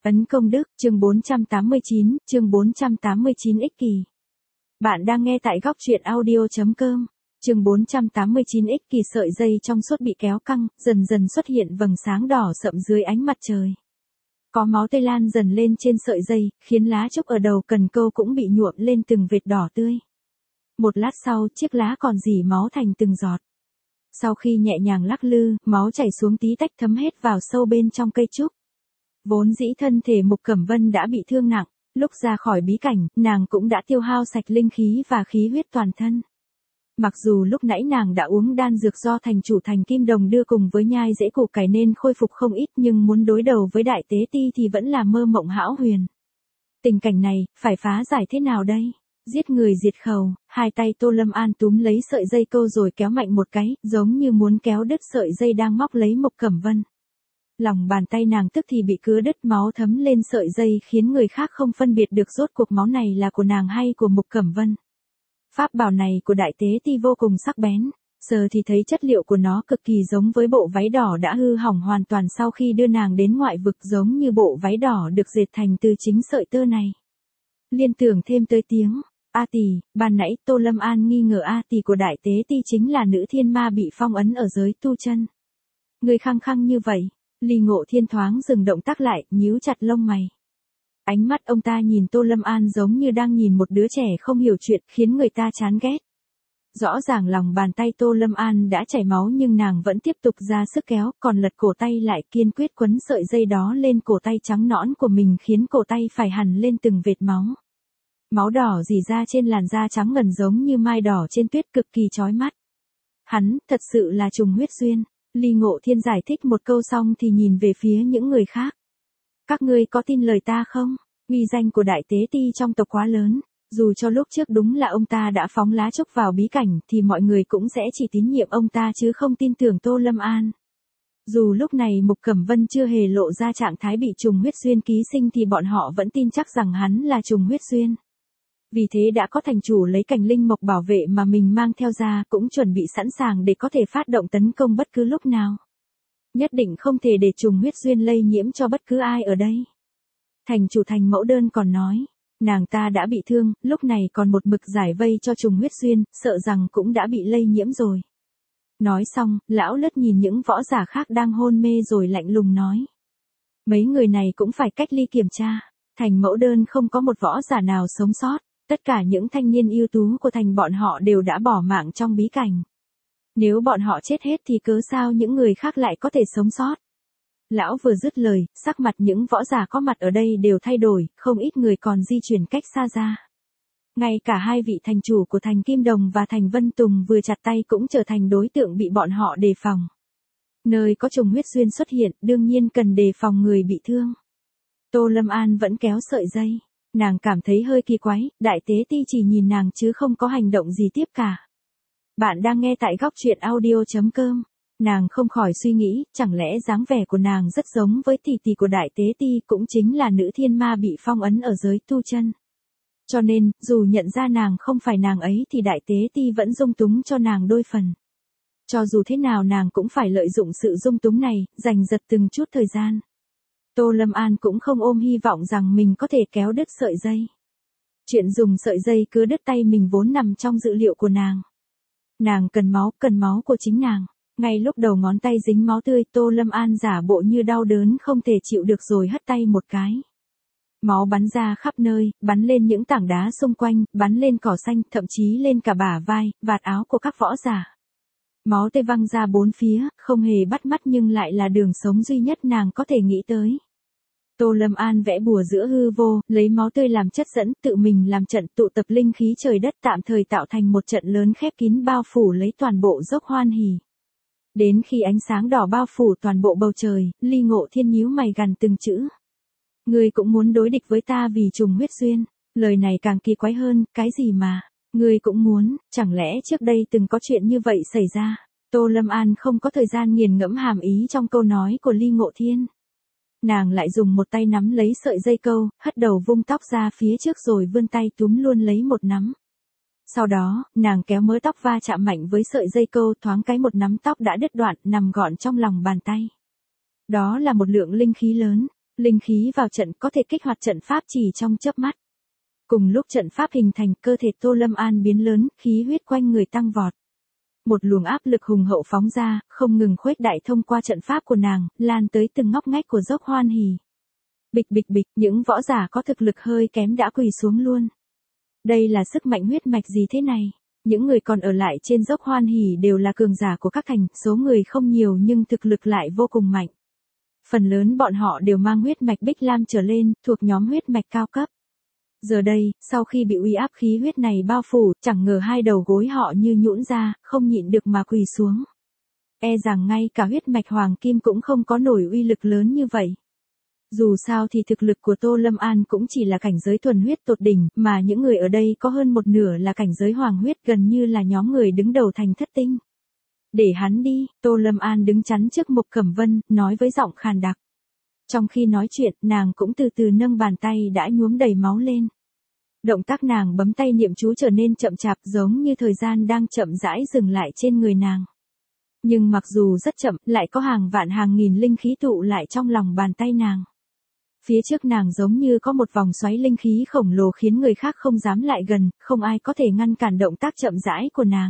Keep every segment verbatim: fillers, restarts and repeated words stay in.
Ấn công đức, chương bốn trăm tám mươi chín, chương bốn trăm tám mươi chín ích kỷ. Bạn đang nghe tại góc truyện audio.com. Chương bốn trăm tám mươi chín ích kỷ. Sợi dây trong suốt bị kéo căng, dần dần xuất hiện vầng sáng đỏ sậm dưới ánh mặt trời. Có máu tươi lan dần lên trên sợi dây, khiến lá trúc ở đầu cần câu cũng bị nhuộm lên từng vệt đỏ tươi. Một lát sau, chiếc lá còn rỉ máu thành từng giọt. Sau khi nhẹ nhàng lắc lư, máu chảy xuống tí tách thấm hết vào sâu bên trong cây trúc. Vốn dĩ thân thể Mục Cẩm Vân đã bị thương nặng, lúc ra khỏi bí cảnh, nàng cũng đã tiêu hao sạch linh khí và khí huyết toàn thân. Mặc dù lúc nãy nàng đã uống đan dược do thành chủ Thành Kim Đồng đưa cùng với nhai rễ củ cải nên khôi phục không ít, nhưng muốn đối đầu với Đại Tế Ti thì vẫn là mơ mộng hão huyền. Tình cảnh này, phải phá giải thế nào đây? Giết người diệt khẩu, hai tay Tô Lâm An túm lấy sợi dây câu rồi kéo mạnh một cái, giống như muốn kéo đứt sợi dây đang móc lấy Mục Cẩm Vân. Lòng bàn tay nàng tức thì bị cứa đứt, máu thấm lên sợi dây khiến người khác không phân biệt được rốt cuộc máu này là của nàng hay của Mục Cẩm Vân. Pháp bảo này của Đại Tế Ti vô cùng sắc bén, giờ thì thấy chất liệu của nó cực kỳ giống với bộ váy đỏ đã hư hỏng hoàn toàn sau khi đưa nàng đến ngoại vực, giống như bộ váy đỏ được dệt thành từ chính sợi tơ này. Liên tưởng thêm tới tiếng A Tỳ, ban nãy Tô Lâm An nghi ngờ A Tỳ của Đại Tế Ti chính là nữ thiên ma bị phong ấn ở giới tu chân. Người khăng khăng như vậy. Ly Ngộ Thiên thoáng dừng động tác lại, nhíu chặt lông mày. Ánh mắt ông ta nhìn Tô Lâm An giống như đang nhìn một đứa trẻ không hiểu chuyện, khiến người ta chán ghét. Rõ ràng lòng bàn tay Tô Lâm An đã chảy máu nhưng nàng vẫn tiếp tục ra sức kéo, còn lật cổ tay lại kiên quyết quấn sợi dây đó lên cổ tay trắng nõn của mình, khiến cổ tay phải hằn lên từng vệt máu. Máu đỏ rỉ ra trên làn da trắng ngần giống như mai đỏ trên tuyết, cực kỳ chói mắt. Hắn, thật sự là trùng huyết duyên. Ly Ngộ Thiên giải thích một câu xong thì nhìn về phía những người khác. Các ngươi có tin lời ta không? Uy danh của Đại Tế Ti trong tộc quá lớn, dù cho lúc trước đúng là ông ta đã phóng lá trúc vào bí cảnh thì mọi người cũng sẽ chỉ tín nhiệm ông ta chứ không tin tưởng Tô Lâm An. Dù lúc này Mục Cẩm Vân chưa hề lộ ra trạng thái bị trùng huyết duyên ký sinh thì bọn họ vẫn tin chắc rằng hắn là trùng huyết duyên. Vì thế đã có thành chủ lấy cành linh mộc bảo vệ mà mình mang theo ra, cũng chuẩn bị sẵn sàng để có thể phát động tấn công bất cứ lúc nào. Nhất định không thể để trùng huyết duyên lây nhiễm cho bất cứ ai ở đây. Thành chủ Thành Mẫu Đơn còn nói, nàng ta đã bị thương, lúc này còn một mực giải vây cho trùng huyết duyên, sợ rằng cũng đã bị lây nhiễm rồi. Nói xong, lão lất nhìn những võ giả khác đang hôn mê rồi lạnh lùng nói. Mấy người này cũng phải cách ly kiểm tra. Thành Mẫu Đơn không có một võ giả nào sống sót. Tất cả những thanh niên ưu tú của thành bọn họ đều đã bỏ mạng trong bí cảnh. Nếu bọn họ chết hết thì cớ sao những người khác lại có thể sống sót? Lão vừa dứt lời, sắc mặt những võ giả có mặt ở đây đều thay đổi, không ít người còn di chuyển cách xa ra. Ngay cả hai vị thành chủ của Thành Kim Đồng và Thành Vân Tùng vừa chặt tay cũng trở thành đối tượng bị bọn họ đề phòng. Nơi có trùng huyết duyên xuất hiện, đương nhiên cần đề phòng người bị thương. Tô Lâm An vẫn kéo sợi dây. Nàng cảm thấy hơi kỳ quái, Đại Tế Ti chỉ nhìn nàng chứ không có hành động gì tiếp cả. Bạn đang nghe tại góc truyện audio.com. Nàng không khỏi suy nghĩ, chẳng lẽ dáng vẻ của nàng rất giống với tỷ tỷ của Đại Tế Ti, cũng chính là nữ thiên ma bị phong ấn ở giới tu chân. Cho nên, dù nhận ra nàng không phải nàng ấy thì Đại Tế Ti vẫn dung túng cho nàng đôi phần. Cho dù thế nào nàng cũng phải lợi dụng sự dung túng này, giành giật từng chút thời gian. Tô Lâm An cũng không ôm hy vọng rằng mình có thể kéo đứt sợi dây. Chuyện dùng sợi dây cứa đứt tay mình vốn nằm trong dự liệu của nàng. Nàng cần máu, cần máu của chính nàng. Ngay lúc đầu ngón tay dính máu tươi, Tô Lâm An giả bộ như đau đớn không thể chịu được rồi hất tay một cái. Máu bắn ra khắp nơi, bắn lên những tảng đá xung quanh, bắn lên cỏ xanh, thậm chí lên cả bả vai, vạt áo của các võ giả. Máu tươi văng ra bốn phía, không hề bắt mắt nhưng lại là đường sống duy nhất nàng có thể nghĩ tới. Tô Lâm An vẽ bùa giữa hư vô, lấy máu tươi làm chất dẫn, tự mình làm trận tụ tập linh khí trời đất, tạm thời tạo thành một trận lớn khép kín bao phủ lấy toàn bộ dốc Hoan Hỉ. Đến khi ánh sáng đỏ bao phủ toàn bộ bầu trời, Ly Ngộ Thiên nhíu mày gằn từng chữ. Ngươi cũng muốn đối địch với ta vì trùng huyết duyên. Lời này càng kỳ quái hơn, cái gì mà, ngươi cũng muốn, chẳng lẽ trước đây từng có chuyện như vậy xảy ra? Tô Lâm An không có thời gian nghiền ngẫm hàm ý trong câu nói của Ly Ngộ Thiên. Nàng lại dùng một tay nắm lấy sợi dây câu, hất đầu vung tóc ra phía trước rồi vươn tay túm luôn lấy một nắm. Sau đó, nàng kéo mớ tóc va chạm mạnh với sợi dây câu, thoáng cái một nắm tóc đã đứt đoạn, nằm gọn trong lòng bàn tay. Đó là một lượng linh khí lớn. Linh khí vào trận có thể kích hoạt trận pháp chỉ trong chớp mắt. Cùng lúc trận pháp hình thành, cơ thể Tô Lâm An biến lớn, khí huyết quanh người tăng vọt. Một luồng áp lực hùng hậu phóng ra, không ngừng khuếch đại thông qua trận pháp của nàng, lan tới từng ngóc ngách của dốc Hoan Hỉ. Bịch bịch bịch, những võ giả có thực lực hơi kém đã quỳ xuống luôn. Đây là sức mạnh huyết mạch gì thế này? Những người còn ở lại trên dốc Hoan Hỉ đều là cường giả của các thành, số người không nhiều nhưng thực lực lại vô cùng mạnh. Phần lớn bọn họ đều mang huyết mạch Bích Lam trở lên, thuộc nhóm huyết mạch cao cấp. Giờ đây, sau khi bị uy áp khí huyết này bao phủ, chẳng ngờ hai đầu gối họ như nhũn ra, không nhịn được mà quỳ xuống. E rằng ngay cả huyết mạch hoàng kim cũng không có nổi uy lực lớn như vậy. Dù sao thì thực lực của Tô Lâm An cũng chỉ là cảnh giới thuần huyết tột đỉnh, mà những người ở đây có hơn một nửa là cảnh giới hoàng huyết, gần như là nhóm người đứng đầu thành thất tinh. Để hắn đi, Tô Lâm An đứng chắn trước Mục Cẩm Vân, nói với giọng khàn đặc. Trong khi nói chuyện, nàng cũng từ từ nâng bàn tay đã nhuốm đầy máu lên. Động tác nàng bấm tay niệm chú trở nên chậm chạp, giống như thời gian đang chậm rãi dừng lại trên người nàng. Nhưng mặc dù rất chậm, lại có hàng vạn hàng nghìn linh khí tụ lại trong lòng bàn tay nàng. Phía trước nàng giống như có một vòng xoáy linh khí khổng lồ khiến người khác không dám lại gần, không ai có thể ngăn cản động tác chậm rãi của nàng.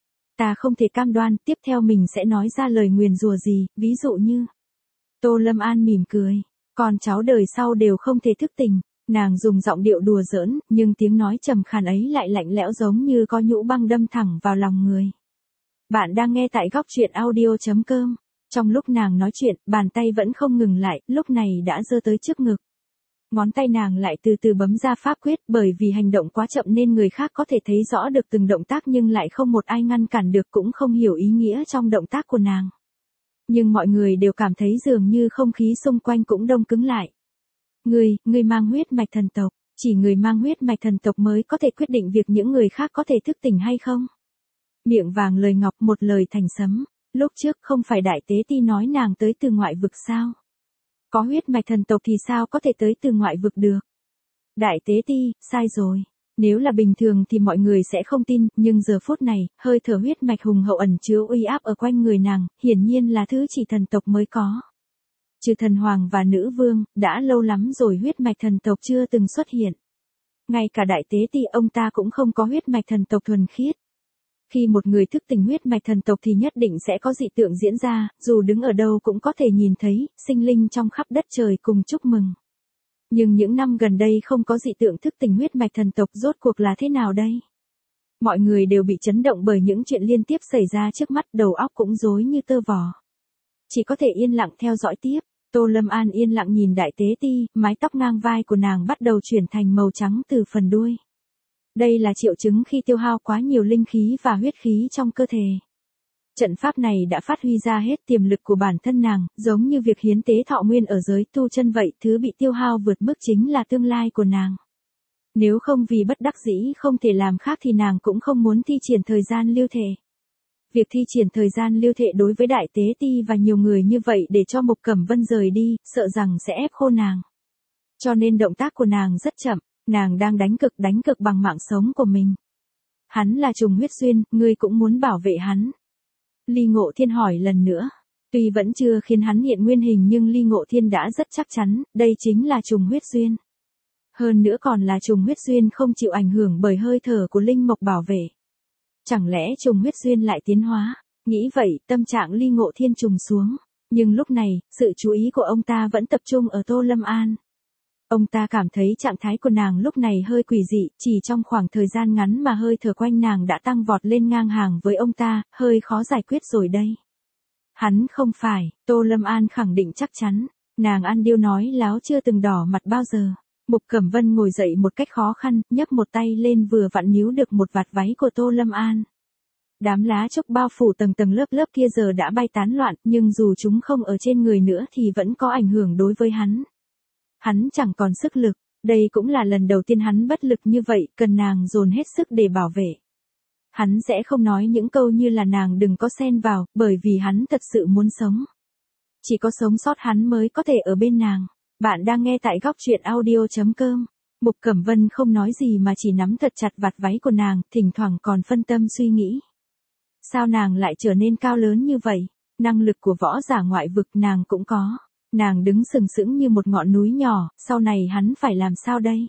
Ta không thể cam đoan, tiếp theo mình sẽ nói ra lời nguyền rủa gì, ví dụ như. Tô Lâm An mỉm cười, con cháu đời sau đều không thể thức tỉnh. Nàng dùng giọng điệu đùa giỡn, nhưng tiếng nói trầm khàn ấy lại lạnh lẽo giống như có nhũ băng đâm thẳng vào lòng người. Bạn đang nghe tại góc truyện audio chấm com. Trong lúc nàng nói chuyện, bàn tay vẫn không ngừng lại, lúc này đã giơ tới trước ngực. Ngón tay nàng lại từ từ bấm ra pháp quyết, bởi vì hành động quá chậm nên người khác có thể thấy rõ được từng động tác nhưng lại không một ai ngăn cản được, cũng không hiểu ý nghĩa trong động tác của nàng. Nhưng mọi người đều cảm thấy dường như không khí xung quanh cũng đông cứng lại. Ngươi, ngươi mang huyết mạch thần tộc, chỉ người mang huyết mạch thần tộc mới có thể quyết định việc những người khác có thể thức tỉnh hay không. Miệng vàng lời ngọc, một lời thành sấm. Lúc trước không phải Đại Tế Ti nói nàng tới từ ngoại vực sao? Có huyết mạch thần tộc thì sao có thể tới từ ngoại vực được? Đại Tế Ti, sai rồi. Nếu là bình thường thì mọi người sẽ không tin, nhưng giờ phút này, hơi thở huyết mạch hùng hậu ẩn chứa uy áp ở quanh người nàng, hiển nhiên là thứ chỉ thần tộc mới có. Trừ thần hoàng và nữ vương, đã lâu lắm rồi huyết mạch thần tộc chưa từng xuất hiện. Ngay cả Đại Tế Ti ông ta cũng không có huyết mạch thần tộc thuần khiết. Khi một người thức tỉnh huyết mạch thần tộc thì nhất định sẽ có dị tượng diễn ra, dù đứng ở đâu cũng có thể nhìn thấy, sinh linh trong khắp đất trời cùng chúc mừng. Nhưng những năm gần đây không có dị tượng thức tỉnh huyết mạch thần tộc, rốt cuộc là thế nào đây? Mọi người đều bị chấn động bởi những chuyện liên tiếp xảy ra trước mắt, đầu óc cũng rối như tơ vò. Chỉ có thể yên lặng theo dõi tiếp. Tô Lâm An yên lặng nhìn Đại Tế Ti, mái tóc ngang vai của nàng bắt đầu chuyển thành màu trắng từ phần đuôi. Đây là triệu chứng khi tiêu hao quá nhiều linh khí và huyết khí trong cơ thể. Trận pháp này đã phát huy ra hết tiềm lực của bản thân nàng, giống như việc hiến tế thọ nguyên ở giới tu chân vậy, thứ bị tiêu hao vượt mức chính là tương lai của nàng. Nếu không vì bất đắc dĩ không thể làm khác thì nàng cũng không muốn thi triển thời gian lưu thể. Việc thi triển thời gian lưu thể đối với Đại Tế Ti và nhiều người như vậy để cho Mục Cẩm Vân rời đi, sợ rằng sẽ ép khô nàng. Cho nên động tác của nàng rất chậm, nàng đang đánh cực đánh cực bằng mạng sống của mình. Hắn là trùng huyết duyên, ngươi cũng muốn bảo vệ hắn. Ly Ngộ Thiên hỏi lần nữa. Tuy vẫn chưa khiến hắn hiện nguyên hình nhưng Ly Ngộ Thiên đã rất chắc chắn, đây chính là trùng huyết duyên. Hơn nữa còn là trùng huyết duyên không chịu ảnh hưởng bởi hơi thở của linh mộc bảo vệ. Chẳng lẽ trùng huyết duyên lại tiến hóa? Nghĩ vậy, tâm trạng Ly Ngộ Thiên trùng xuống. Nhưng lúc này, sự chú ý của ông ta vẫn tập trung ở Tô Lâm An. Ông ta cảm thấy trạng thái của nàng lúc này hơi quỷ dị, chỉ trong khoảng thời gian ngắn mà hơi thở quanh nàng đã tăng vọt lên ngang hàng với ông ta, hơi khó giải quyết rồi đây. Hắn không phải, Tô Lâm An khẳng định chắc chắn, nàng ăn điêu nói láo chưa từng đỏ mặt bao giờ. Mục Cẩm Vân ngồi dậy một cách khó khăn, nhấc một tay lên vừa vặn níu được một vạt váy của Tô Lâm An. Đám lá trúc bao phủ tầng tầng lớp lớp kia giờ đã bay tán loạn, nhưng dù chúng không ở trên người nữa thì vẫn có ảnh hưởng đối với hắn. Hắn chẳng còn sức lực, đây cũng là lần đầu tiên hắn bất lực như vậy, cần nàng dồn hết sức để bảo vệ. Hắn sẽ không nói những câu như là nàng đừng có xen vào, bởi vì hắn thật sự muốn sống. Chỉ có sống sót hắn mới có thể ở bên nàng. Bạn đang nghe tại góc truyện audio chấm com. Mục Cẩm Vân không nói gì mà chỉ nắm thật chặt vạt váy của nàng, thỉnh thoảng còn phân tâm suy nghĩ. Sao nàng lại trở nên cao lớn như vậy? Năng lực của võ giả ngoại vực nàng cũng có. Nàng đứng sừng sững như một ngọn núi nhỏ, sau này hắn phải làm sao đây?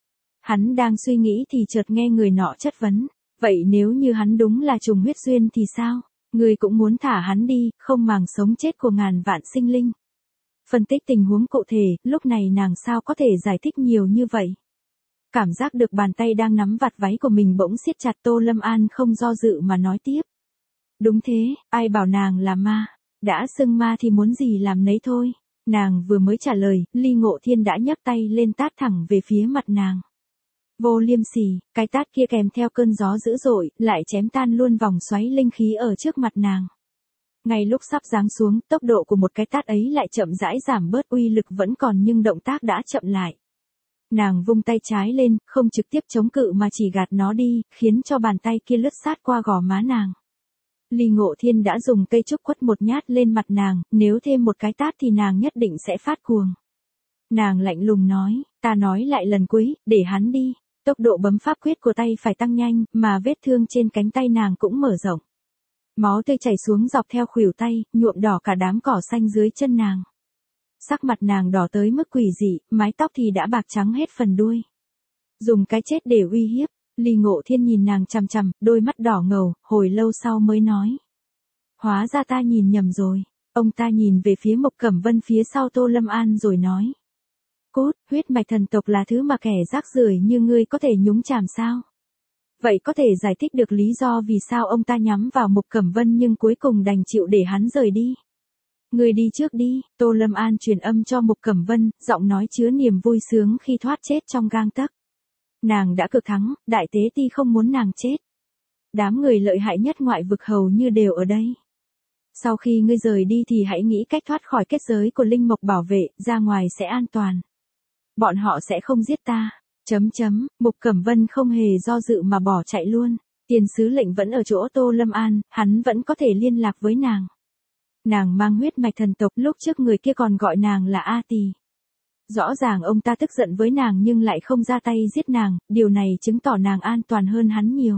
Hắn đang suy nghĩ thì chợt nghe người nọ chất vấn, vậy nếu như hắn đúng là trùng huyết duyên thì sao? Ngươi cũng muốn thả hắn đi, không màng sống chết của ngàn vạn sinh linh. Phân tích tình huống cụ thể, lúc này nàng sao có thể giải thích nhiều như vậy? Cảm giác được bàn tay đang nắm vạt váy của mình bỗng siết chặt, Tô Lâm An không do dự mà nói tiếp. Đúng thế, ai bảo nàng là ma, đã xưng ma thì muốn gì làm nấy thôi. Nàng vừa mới trả lời, Ly Ngộ Thiên đã nhấc tay lên tát thẳng về phía mặt nàng. Vô liêm sỉ, cái tát kia kèm theo cơn gió dữ dội, lại chém tan luôn vòng xoáy linh khí ở trước mặt nàng. Ngay lúc sắp giáng xuống, tốc độ của một cái tát ấy lại chậm rãi giảm bớt, uy lực vẫn còn nhưng động tác đã chậm lại. Nàng vung tay trái lên, không trực tiếp chống cự mà chỉ gạt nó đi, khiến cho bàn tay kia lướt sát qua gò má nàng. Ly Ngộ Thiên đã dùng cây trúc quất một nhát lên mặt nàng, nếu thêm một cái tát thì nàng nhất định sẽ phát cuồng. Nàng lạnh lùng nói, ta nói lại lần cuối, để hắn đi. Tốc độ bấm pháp quyết của tay phải tăng nhanh, mà vết thương trên cánh tay nàng cũng mở rộng. Máu tươi chảy xuống dọc theo khuỷu tay, nhuộm đỏ cả đám cỏ xanh dưới chân nàng. Sắc mặt nàng đỏ tới mức quỷ dị, mái tóc thì đã bạc trắng hết phần đuôi. Dùng cái chết để uy hiếp, Ly Ngộ Thiên nhìn nàng chằm chằm, đôi mắt đỏ ngầu, hồi lâu sau mới nói. Hóa ra ta nhìn nhầm rồi. Ông ta nhìn về phía Mộc Cẩm Vân phía sau Tô Lâm An rồi nói. Cốt, huyết mạch thần tộc là thứ mà kẻ rác rưởi như ngươi có thể nhúng chàm sao? Vậy có thể giải thích được lý do vì sao ông ta nhắm vào Mộc Cẩm Vân nhưng cuối cùng đành chịu để hắn rời đi. Ngươi đi trước đi, Tô Lâm An truyền âm cho Mộc Cẩm Vân, giọng nói chứa niềm vui sướng khi thoát chết trong gang tấc. Nàng đã cực thắng, Đại Tế Ti không muốn nàng chết. Đám người lợi hại nhất ngoại vực hầu như đều ở đây. Sau khi ngươi rời đi thì hãy nghĩ cách thoát khỏi kết giới của linh mộc bảo vệ, ra ngoài sẽ an toàn. Bọn họ sẽ không giết ta. Chấm chấm, Mục Cẩm Vân không hề do dự mà bỏ chạy luôn. Tiền sứ lệnh vẫn ở chỗ Tô Lâm An, hắn vẫn có thể liên lạc với nàng. Nàng mang huyết mạch thần tộc, lúc trước người kia còn gọi nàng là A Tỳ. Rõ ràng ông ta tức giận với nàng nhưng lại không ra tay giết nàng, điều này chứng tỏ nàng an toàn hơn hắn nhiều.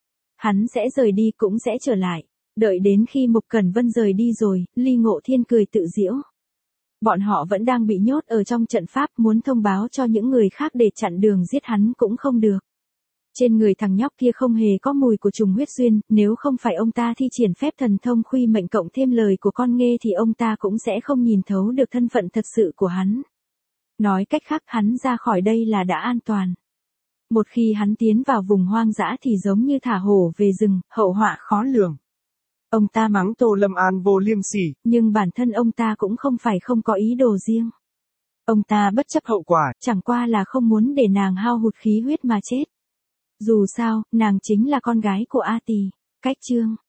Hắn sẽ rời đi cũng sẽ trở lại. Đợi đến khi Mục Cẩn Vân rời đi rồi, Ly Ngộ Thiên cười tự giễu. Bọn họ vẫn đang bị nhốt ở trong trận pháp, muốn thông báo cho những người khác để chặn đường giết hắn cũng không được. Trên người thằng nhóc kia không hề có mùi của trùng huyết duyên, nếu không phải ông ta thi triển phép thần thông khuy mệnh cộng thêm lời của con nghê thì ông ta cũng sẽ không nhìn thấu được thân phận thật sự của hắn. Nói cách khác, hắn ra khỏi đây là đã an toàn. Một khi hắn tiến vào vùng hoang dã thì giống như thả hổ về rừng, hậu họa khó lường. Ông ta mắng Tô Lâm An vô liêm sỉ, nhưng bản thân ông ta cũng không phải không có ý đồ riêng. Ông ta bất chấp hậu quả, chẳng qua là không muốn để nàng hao hụt khí huyết mà chết. Dù sao, nàng chính là con gái của A Tỳ. Cách chương